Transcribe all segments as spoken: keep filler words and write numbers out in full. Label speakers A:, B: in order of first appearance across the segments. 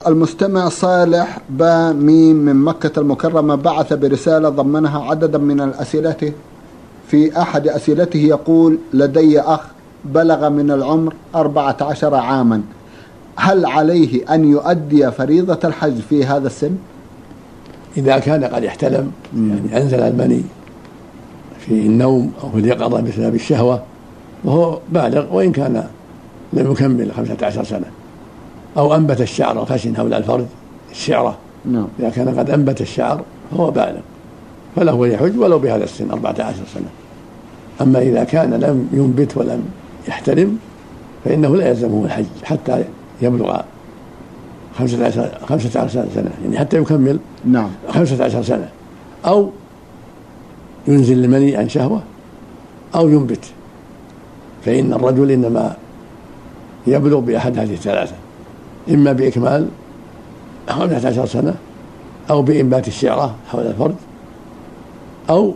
A: المستمع صالح با ميم من مكة المكرمة بعث برسالة ضمنها عددا من الأسئلة. في أحد أسئلته يقول: لدي أخ بلغ من العمر أربعة عشر عاما، هل عليه أن يؤدي فريضة الحج في هذا السن؟
B: إذا كان قد احتلم، يعني أنزل المني في النوم أو في اليقظة بسبب الشهوة، وهو بالغ وإن كان لم يكمل خمسة عشر سنة، أو أنبت الشعر الخشن حول الفرج الشعرة،
A: نعم.
B: إذا كان قد أنبت الشعر فهو بالغ فله يحج ولو بهذا السن أربعة عشر سنة. أما إذا كان لم ينبت ولم يحتلم فإنه لا يلزمه الحج حتى يبلغ خمسة عشر خمسة عشر سنة، يعني حتى يكمل
A: نعم
B: خمسة عشر سنة، أو ينزل المني عن شهوة أو ينبت، فإن الرجل إنما يبلغ بأحد هذه الثلاثة، إما بإكمال خمسة عشر سنة، أو بإنبات الشعرة حول الفرج، أو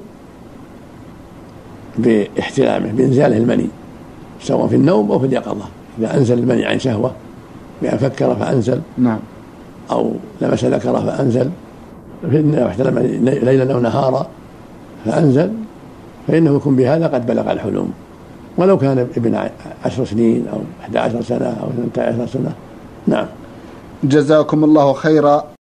B: باحتلامه بإنزاله المني سواء في النوم أو في اليقظة. إذا أنزل المني عن شهوة بأن فكر فأنزل،
A: نعم،
B: أو لمس ذكره فأنزل، واحتلم ليلا أو نهارا فأنزل، فإنه يكون بهذا قد بلغ الحلم، ولو كان ابن عشر سنين أو أحد عشر سنة أو اثنتا عشر سنة. نعم.
A: جزاكم الله خيرا.